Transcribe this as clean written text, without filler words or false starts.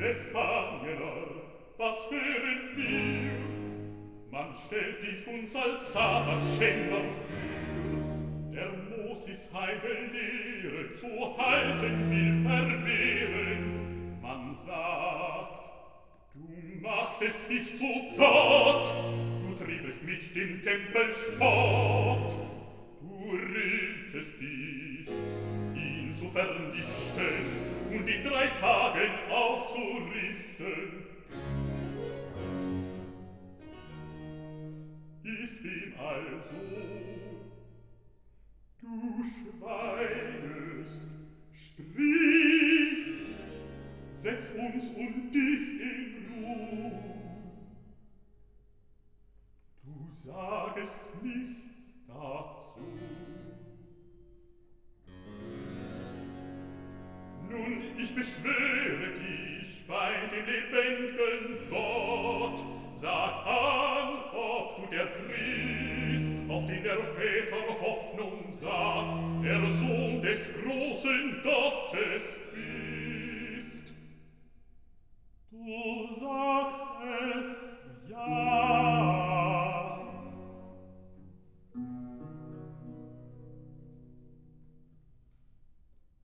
Gefangener, was hören wir? Man stellt dich uns als Sabbatschänder für, der Moses heile Lehre zu halten will verwehren. Man sagt, du machtest dich zu Gott, du triebest mit dem Tempel Spott, du rühmtest dich, ihn zu vernichten und in 3 Tagen aufzurichten. Ist ihm also, du schweigest, sprich, setz uns und dich in Ruhe. Du sagest nichts dazu. Nun, ich beschwöre dich bei dem lebendigen Gott, sag an, ob du der Christ, auf den der Väter Hoffnung sah, der Sohn des großen Gottes